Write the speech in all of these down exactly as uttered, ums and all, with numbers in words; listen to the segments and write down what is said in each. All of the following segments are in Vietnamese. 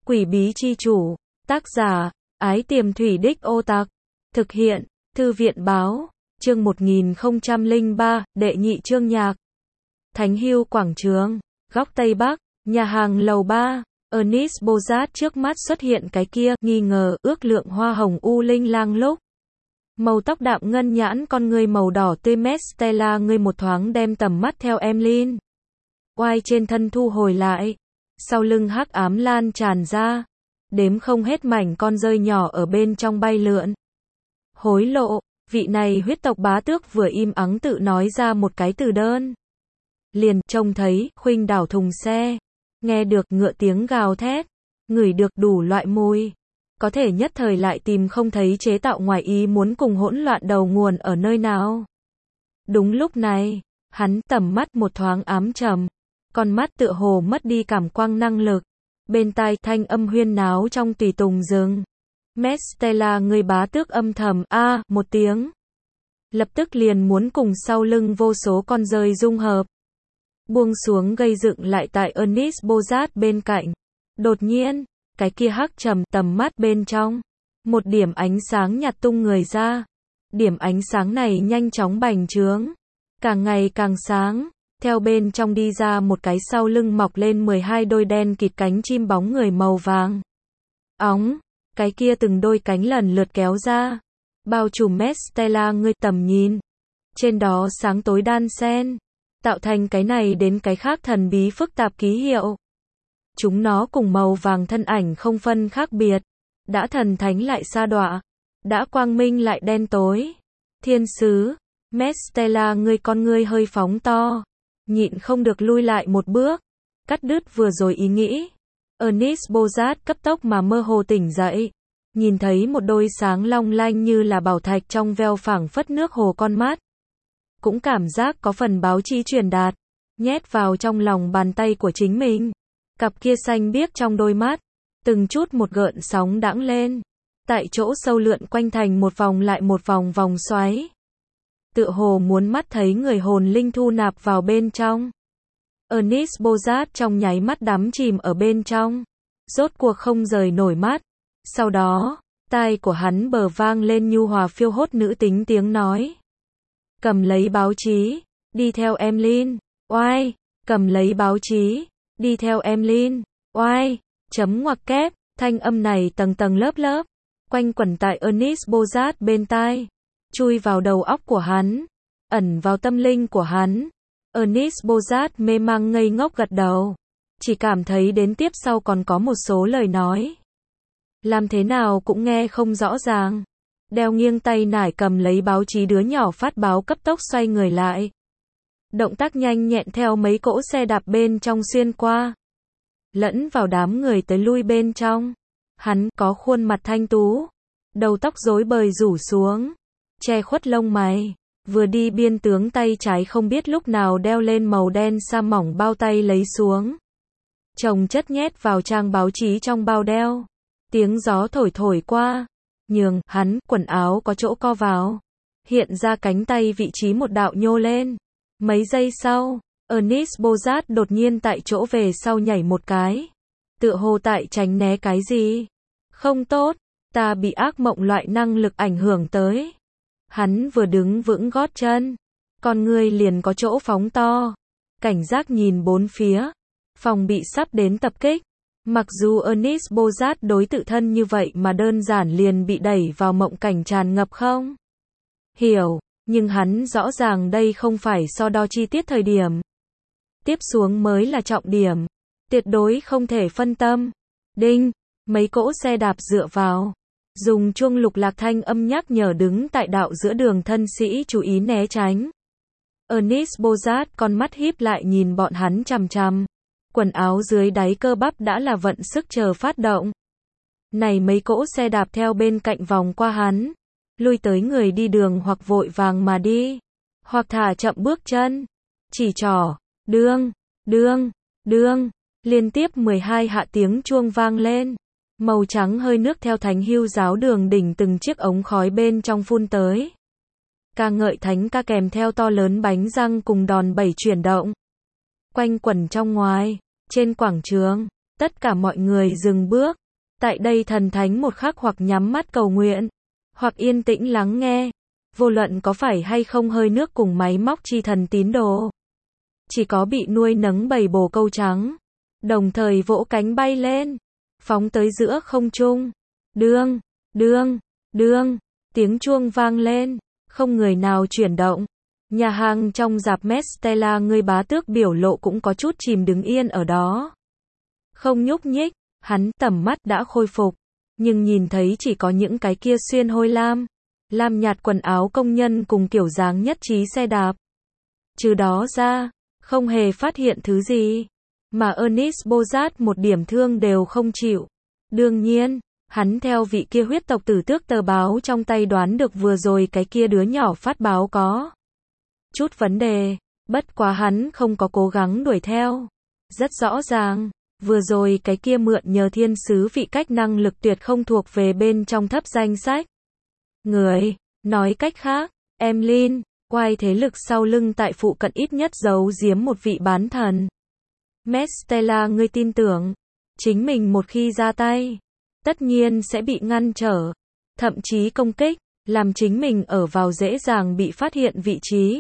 Quỷ bí chi chủ, tác giả, Ái Tiềm Thủy Đích Ô Tặc, thực hiện, Thư viện báo, chương một nghìn không trăm lẻ ba, đệ nhị chương nhạc. Thánh Hưu quảng trường, góc Tây Bắc, nhà hàng lầu ba, Ernest Bozat trước mắt xuất hiện cái kia, nghi ngờ, ước lượng hoa hồng u linh lang lúc. Màu tóc đạm ngân nhãn con ngươi màu đỏ tươi Stella ngươi một thoáng đem tầm mắt theo Emlyn. Oai trên thân thu hồi lại. Sau lưng hắc ám lan tràn ra. Đếm không hết mảnh con rơi nhỏ ở bên trong bay lượn. Hối lộ, vị này huyết tộc bá tước vừa im ắng tự nói ra một cái từ đơn. Liền trông thấy, khuynh đảo thùng xe. Nghe được ngựa tiếng gào thét. Ngửi được đủ loại mùi. Có thể nhất thời lại tìm không thấy chế tạo ngoài ý muốn cùng hỗn loạn đầu nguồn ở nơi nào. Đúng lúc này, hắn tầm mắt một thoáng ám trầm. Con mắt tựa hồ mất đi cảm quang năng lực. Bên tai thanh âm huyên náo trong tùy tùng rừng. Stella người bá tước âm thầm a một tiếng. Lập tức liền muốn cùng sau lưng vô số con rơi dung hợp. Buông xuống gây dựng lại tại Ernest Bozat bên cạnh. Đột nhiên, cái kia hắc trầm tầm mắt bên trong. Một điểm ánh sáng nhạt tung người ra. Điểm ánh sáng này nhanh chóng bành trướng. Càng ngày càng sáng. Theo bên trong đi ra một cái sau lưng mọc lên mười hai đôi đen kịt cánh chim bóng người màu vàng. Óng, cái kia từng đôi cánh lần lượt kéo ra. Bao trùm Stella ngươi tầm nhìn. Trên đó sáng tối đan xen. Tạo thành cái này đến cái khác thần bí phức tạp ký hiệu. Chúng nó cùng màu vàng thân ảnh không phân khác biệt. Đã thần thánh lại sa đọa. Đã quang minh lại đen tối. Thiên sứ. Stella ngươi con ngươi hơi phóng to. Nhịn không được lui lại một bước. Cắt đứt vừa rồi ý nghĩ. Ernest Bozat cấp tốc mà mơ hồ tỉnh dậy. Nhìn thấy một đôi sáng long lanh như là bảo thạch trong veo phảng phất nước hồ con mắt. Cũng cảm giác có phần báo chí truyền đạt. Nhét vào trong lòng bàn tay của chính mình. Cặp kia xanh biếc trong đôi mắt. Từng chút một gợn sóng đãng lên. Tại chỗ sâu lượn quanh thành một vòng lại một vòng vòng xoáy. Tựa hồ muốn mắt thấy người hồn linh thu nạp vào bên trong. Ernest Bozat trong nháy mắt đắm chìm ở bên trong. Rốt cuộc không rời nổi mắt. Sau đó, tai của hắn bờ vang lên nhu hòa phiêu hốt nữ tính tiếng nói. Cầm lấy báo chí, đi theo Emlyn, oai, cầm lấy báo chí, đi theo Emlyn, oai, chấm ngoặc kép, thanh âm này tầng tầng lớp lớp, quanh quẩn tại Ernest Bozat bên tai. Chui vào đầu óc của hắn, ẩn vào tâm linh của hắn. Ernest Bozat mê mang ngây ngốc gật đầu. Chỉ cảm thấy đến tiếp sau còn có một số lời nói. Làm thế nào cũng nghe không rõ ràng. Đeo nghiêng tay nải cầm lấy báo chí đứa nhỏ phát báo cấp tốc xoay người lại. Động tác nhanh nhẹn theo mấy cỗ xe đạp bên trong xuyên qua. Lẫn vào đám người tới lui bên trong. Hắn có khuôn mặt thanh tú. Đầu tóc rối bời rủ xuống. Che khuất lông mày, vừa đi biên tướng tay trái không biết lúc nào đeo lên màu đen sa mỏng bao tay lấy xuống. Chồng chất nhét vào trang báo chí trong bao đeo. Tiếng gió thổi thổi qua, nhường hắn quần áo có chỗ co vào. Hiện ra cánh tay vị trí một đạo nhô lên. Mấy giây sau, Ernest Bozat đột nhiên tại chỗ về sau nhảy một cái. Tựa hồ tại tránh né cái gì. Không tốt, ta bị ác mộng loại năng lực ảnh hưởng tới. Hắn vừa đứng vững gót chân, con ngươi liền có chỗ phóng to, cảnh giác nhìn bốn phía, phòng bị sắp đến tập kích. Mặc dù Ernest Bozat đối tự thân như vậy mà đơn giản liền bị đẩy vào mộng cảnh tràn ngập không hiểu, nhưng hắn rõ ràng đây không phải so đo chi tiết thời điểm. Tiếp xuống mới là trọng điểm, tuyệt đối không thể phân tâm. Đinh, mấy cỗ xe đạp dựa vào. Dùng chuông lục lạc thanh âm nhắc nhở đứng tại đạo giữa đường thân sĩ chú ý né tránh. Ernest Bozat con mắt híp lại nhìn bọn hắn chằm chằm. Quần áo dưới đáy cơ bắp đã là vận sức chờ phát động. Này mấy cỗ xe đạp theo bên cạnh vòng qua hắn. Lui tới người đi đường hoặc vội vàng mà đi. Hoặc thả chậm bước chân. Chỉ trỏ, đương, đương, đương. Liên tiếp mười hai hạ tiếng chuông vang lên. Màu trắng hơi nước theo Thánh Hưu giáo đường đỉnh từng chiếc ống khói bên trong phun tới. Ca ngợi thánh ca kèm theo to lớn bánh răng cùng đòn bẩy chuyển động. Quanh quẩn trong ngoài, trên quảng trường, Tất cả mọi người dừng bước. Tại đây thần thánh một khắc hoặc nhắm mắt cầu nguyện, hoặc yên tĩnh lắng nghe. Vô luận có phải hay không hơi nước cùng máy móc chi thần tín đồ. Chỉ có bị nuôi nấng bầy bồ câu trắng. Đồng thời vỗ cánh bay lên. Phóng tới giữa không trung. Đương, đương, đương. Tiếng chuông vang lên. Không người nào chuyển động. Nhà hàng trong rạp Mestella người bá tước biểu lộ cũng có chút chìm đứng yên ở đó. Không nhúc nhích. Hắn tầm mắt đã khôi phục. Nhưng nhìn thấy chỉ có những cái kia xuyên hôi lam. Lam nhạt quần áo công nhân cùng kiểu dáng nhất trí xe đạp. Trừ đó ra, không hề phát hiện thứ gì. Mà Ernest Bozat một điểm thương đều không chịu. Đương nhiên, hắn theo vị kia huyết tộc tử tước tờ báo trong tay đoán được vừa rồi cái kia đứa nhỏ phát báo có chút vấn đề. Bất quá hắn không có cố gắng đuổi theo. Rất rõ ràng, vừa rồi cái kia mượn nhờ thiên sứ vị cách năng lực tuyệt không thuộc về bên trong thấp danh sách. Người, nói cách khác, Emlyn, quay thế lực sau lưng tại phụ cận ít nhất giấu giếm một vị bán thần. Mestella ngươi tin tưởng, chính mình một khi ra tay, tất nhiên sẽ bị ngăn trở, thậm chí công kích, làm chính mình ở vào dễ dàng bị phát hiện vị trí.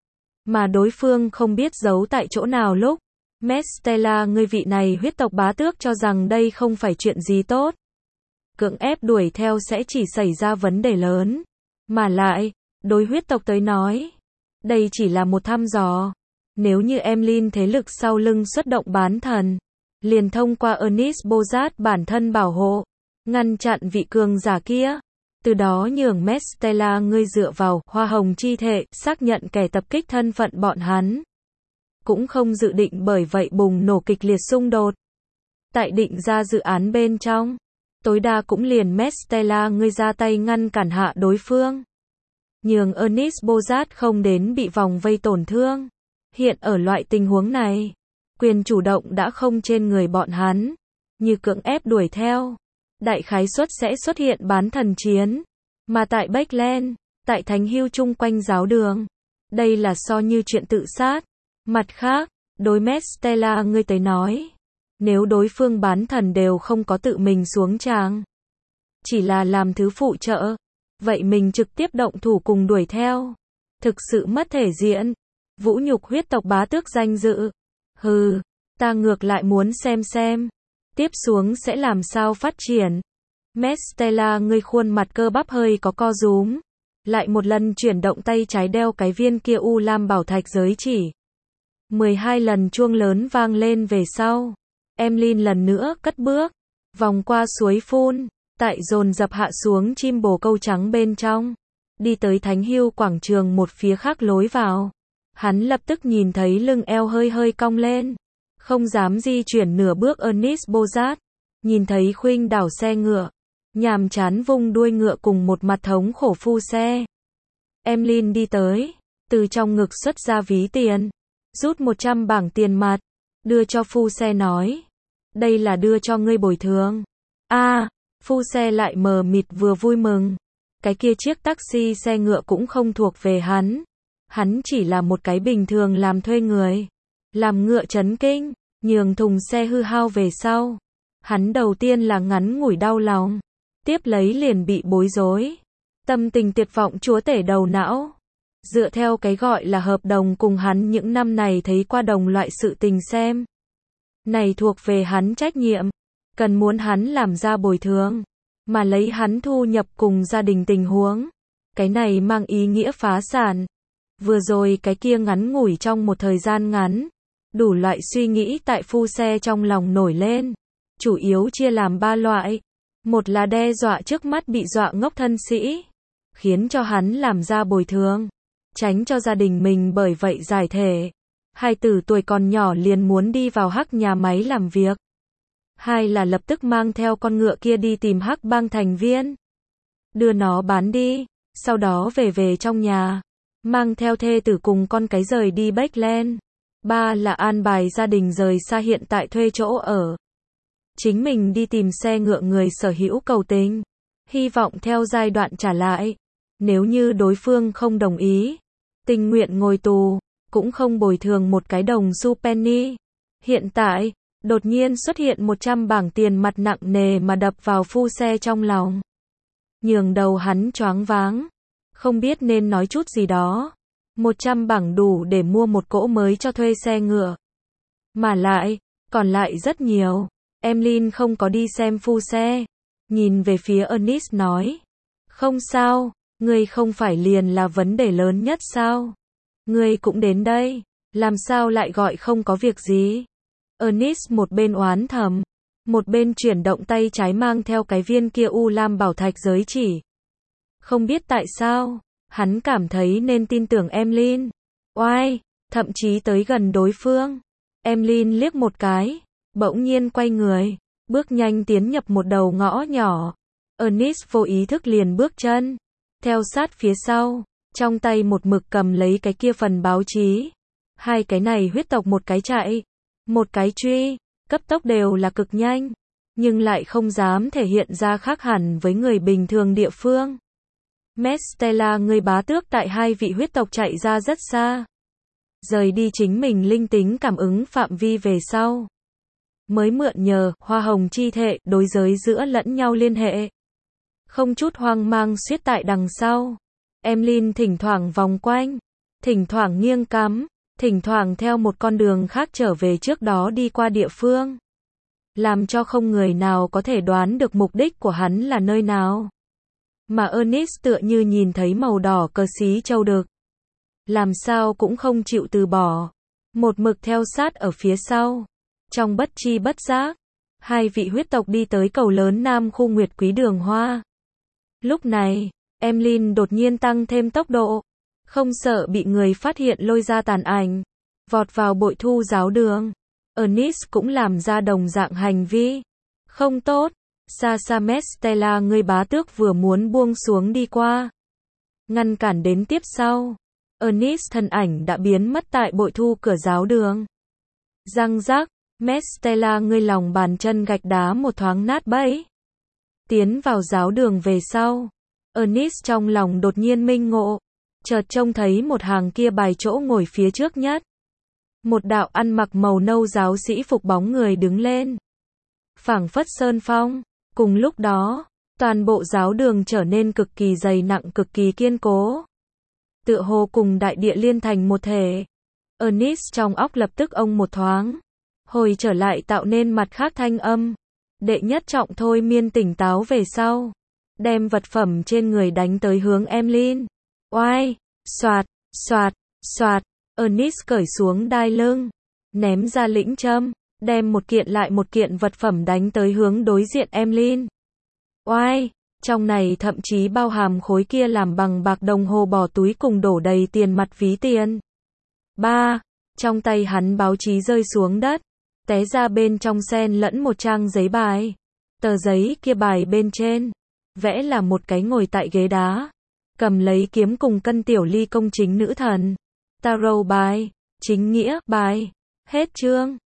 Mà đối phương không biết giấu tại chỗ nào lúc. Mestella ngươi vị này huyết tộc bá tước cho rằng đây không phải chuyện gì tốt. Cưỡng ép đuổi theo sẽ chỉ xảy ra vấn đề lớn. Mà lại, đối huyết tộc tới nói, đây chỉ là một thăm dò. Nếu như Emlyn thế lực sau lưng xuất động bán thần, liền thông qua Ernest Bozat bản thân bảo hộ, ngăn chặn vị cường giả kia. Từ đó nhường Mestella ngươi dựa vào hoa hồng chi thể xác nhận kẻ tập kích thân phận bọn hắn. Cũng không dự định bởi vậy bùng nổ kịch liệt xung đột. Tại định ra dự án bên trong, tối đa cũng liền Mestella ngươi ra tay ngăn cản hạ đối phương. Nhường Ernest Bozat không đến bị vòng vây tổn thương. Hiện ở loại tình huống này, quyền chủ động đã không trên người bọn hắn. Như cưỡng ép đuổi theo, đại khái suất sẽ xuất hiện bán thần chiến. Mà tại Backland, tại Thánh Hưu chung quanh giáo đường, đây là so như chuyện tự sát. Mặt khác, đối Mestella ngươi tới nói, nếu đối phương bán thần đều không có tự mình xuống tràng, chỉ là làm thứ phụ trợ, vậy mình trực tiếp động thủ cùng đuổi theo, thực sự mất thể diện, vũ nhục huyết tộc bá tước danh dự. Hừ, ta ngược lại muốn xem xem, tiếp xuống sẽ làm sao phát triển. Mestella ngươi khuôn mặt cơ bắp hơi có co rúm, lại một lần chuyển động tay trái đeo cái viên kia u lam bảo thạch giới chỉ. mười hai lần chuông lớn vang lên về sau, Emlyn lần nữa cất bước, vòng qua suối phun, tại dồn dập hạ xuống chim bồ câu trắng bên trong, đi tới Thánh Hưu quảng trường một phía khác lối vào. Hắn lập tức nhìn thấy lưng eo hơi hơi cong lên, không dám di chuyển nửa bước Ernest Bozat, nhìn thấy khuynh đảo xe ngựa, nhàm chán vung đuôi ngựa cùng một mặt thống khổ phu xe. Emlyn đi tới, từ trong ngực xuất ra ví tiền, rút một trăm bảng tiền mặt, đưa cho phu xe nói, đây là đưa cho ngươi bồi thường. A, à, phu xe lại mờ mịt vừa vui mừng, cái kia chiếc taxi xe ngựa cũng không thuộc về hắn, hắn chỉ là một cái bình thường làm thuê người, làm ngựa chấn kinh, nhường thùng xe hư hao về sau, hắn đầu tiên là ngắn ngủi đau lòng, tiếp lấy liền bị bối rối, tâm tình tuyệt vọng chúa tể đầu não. Dựa theo cái gọi là hợp đồng cùng hắn những năm này thấy qua đồng loại sự tình xem. Này thuộc về hắn trách nhiệm, cần muốn hắn làm ra bồi thường, mà lấy hắn thu nhập cùng gia đình tình huống. Cái này mang ý nghĩa phá sản. Vừa rồi cái kia ngắn ngủi trong một thời gian ngắn, đủ loại suy nghĩ tại phu xe trong lòng nổi lên. Chủ yếu chia làm ba loại. Một là đe dọa trước mắt bị dọa ngốc thân sĩ, khiến cho hắn làm ra bồi thường, tránh cho gia đình mình bởi vậy giải thể. Hai tử tuổi còn nhỏ liền muốn đi vào hắc nhà máy làm việc. Hai là lập tức mang theo con ngựa kia đi tìm hắc bang thành viên, đưa nó bán đi, sau đó về về trong nhà, mang theo thê tử cùng con cái rời đi Backland. Ba là an bài gia đình rời xa hiện tại thuê chỗ ở, chính mình đi tìm xe ngựa người sở hữu cầu tình, hy vọng theo giai đoạn trả lại. Nếu như đối phương không đồng ý, tình nguyện ngồi tù, cũng không bồi thường một cái đồng xu penny. Hiện tại, Đột nhiên xuất hiện một trăm bảng tiền mặt nặng nề mà đập vào phu xe trong lòng. Nhường đầu hắn choáng váng. Không biết nên nói chút gì đó. một trăm bảng đủ để mua một cỗ mới cho thuê xe ngựa. Mà lại, còn lại rất nhiều. Emlyn không có đi xem phu xe. Nhìn về phía Ernest nói. Không sao, ngươi không phải liền là vấn đề lớn nhất sao? Ngươi cũng đến đây, làm sao lại gọi không có việc gì? Ernest một bên oán thầm, một bên chuyển động tay trái mang theo cái viên kia u lam bảo thạch giới chỉ. Không biết tại sao, hắn cảm thấy nên tin tưởng Emlyn. Oai, thậm chí tới gần đối phương. Emlyn liếc một cái, bỗng nhiên quay người, bước nhanh tiến nhập một đầu ngõ nhỏ. Ernest vô ý thức liền bước chân, theo sát phía sau, trong tay một mực cầm lấy cái kia phần báo chí. Hai cái này huyết tộc một cái chạy, một cái truy, cấp tốc đều là cực nhanh, nhưng lại không dám thể hiện ra khác hẳn với người bình thường địa phương. Mestella người bá tước tại hai vị huyết tộc chạy ra rất xa. Rời đi chính mình linh tính cảm ứng phạm vi về sau. Mới mượn nhờ, hoa hồng chi thệ, đối giới giữa lẫn nhau liên hệ. Không chút hoang mang suýt tại đằng sau. Emlyn thỉnh thoảng vòng quanh, thỉnh thoảng nghiêng cắm, thỉnh thoảng theo một con đường khác trở về trước đó đi qua địa phương. Làm cho không người nào có thể đoán được mục đích của hắn là nơi nào. Mà Ernest tựa như nhìn thấy màu đỏ cờ xí châu đực. Làm sao cũng không chịu từ bỏ. Một mực theo sát ở phía sau. Trong bất chi bất giác, hai vị huyết tộc đi tới cầu lớn Nam khu Nguyệt Quý Đường Hoa. Lúc này, Emlyn đột nhiên tăng thêm tốc độ. Không sợ bị người phát hiện lôi ra tàn ảnh. Vọt vào bội thu giáo đường. Ernest cũng làm ra đồng dạng hành vi. Không tốt. Xa xa Mestella người bá tước vừa muốn buông xuống đi qua. Ngăn cản đến tiếp sau. Ernest thân ảnh đã biến mất tại bội thu cửa giáo đường. Răng rác. Mestella người lòng bàn chân gạch đá một thoáng nát bẫy. Tiến vào giáo đường về sau. Ernest trong lòng đột nhiên minh ngộ. Chợt trông thấy một hàng kia bài chỗ ngồi phía trước nhất. Một đạo ăn mặc màu nâu giáo sĩ phục bóng người đứng lên. Phảng phất sơn phong. Cùng lúc đó, toàn bộ giáo đường trở nên cực kỳ dày nặng cực kỳ kiên cố. Tựa hồ cùng đại địa liên thành một thể. Ernest trong óc lập tức ông một thoáng. Hồi trở lại tạo nên mặt khác thanh âm. Đệ nhất trọng thôi miên tỉnh táo về sau. Đem vật phẩm trên người đánh tới hướng Emlyn. Oai, soạt, soạt, soạt. Ernest cởi xuống đai lưng. Ném ra lĩnh châm. Đem một kiện lại một kiện vật phẩm đánh tới hướng đối diện Emlyn. Oai, trong này thậm chí bao hàm khối kia làm bằng bạc đồng hồ bỏ túi cùng đổ đầy tiền mặt ví tiền. Ba, trong tay hắn báo chí rơi xuống đất. Té ra bên trong xen lẫn một trang giấy bài. Tờ giấy kia bài bên trên. Vẽ là một cái ngồi tại ghế đá. Cầm lấy kiếm cùng cân tiểu ly công chính nữ thần. Tarot bài. Chính nghĩa bài. Hết chương.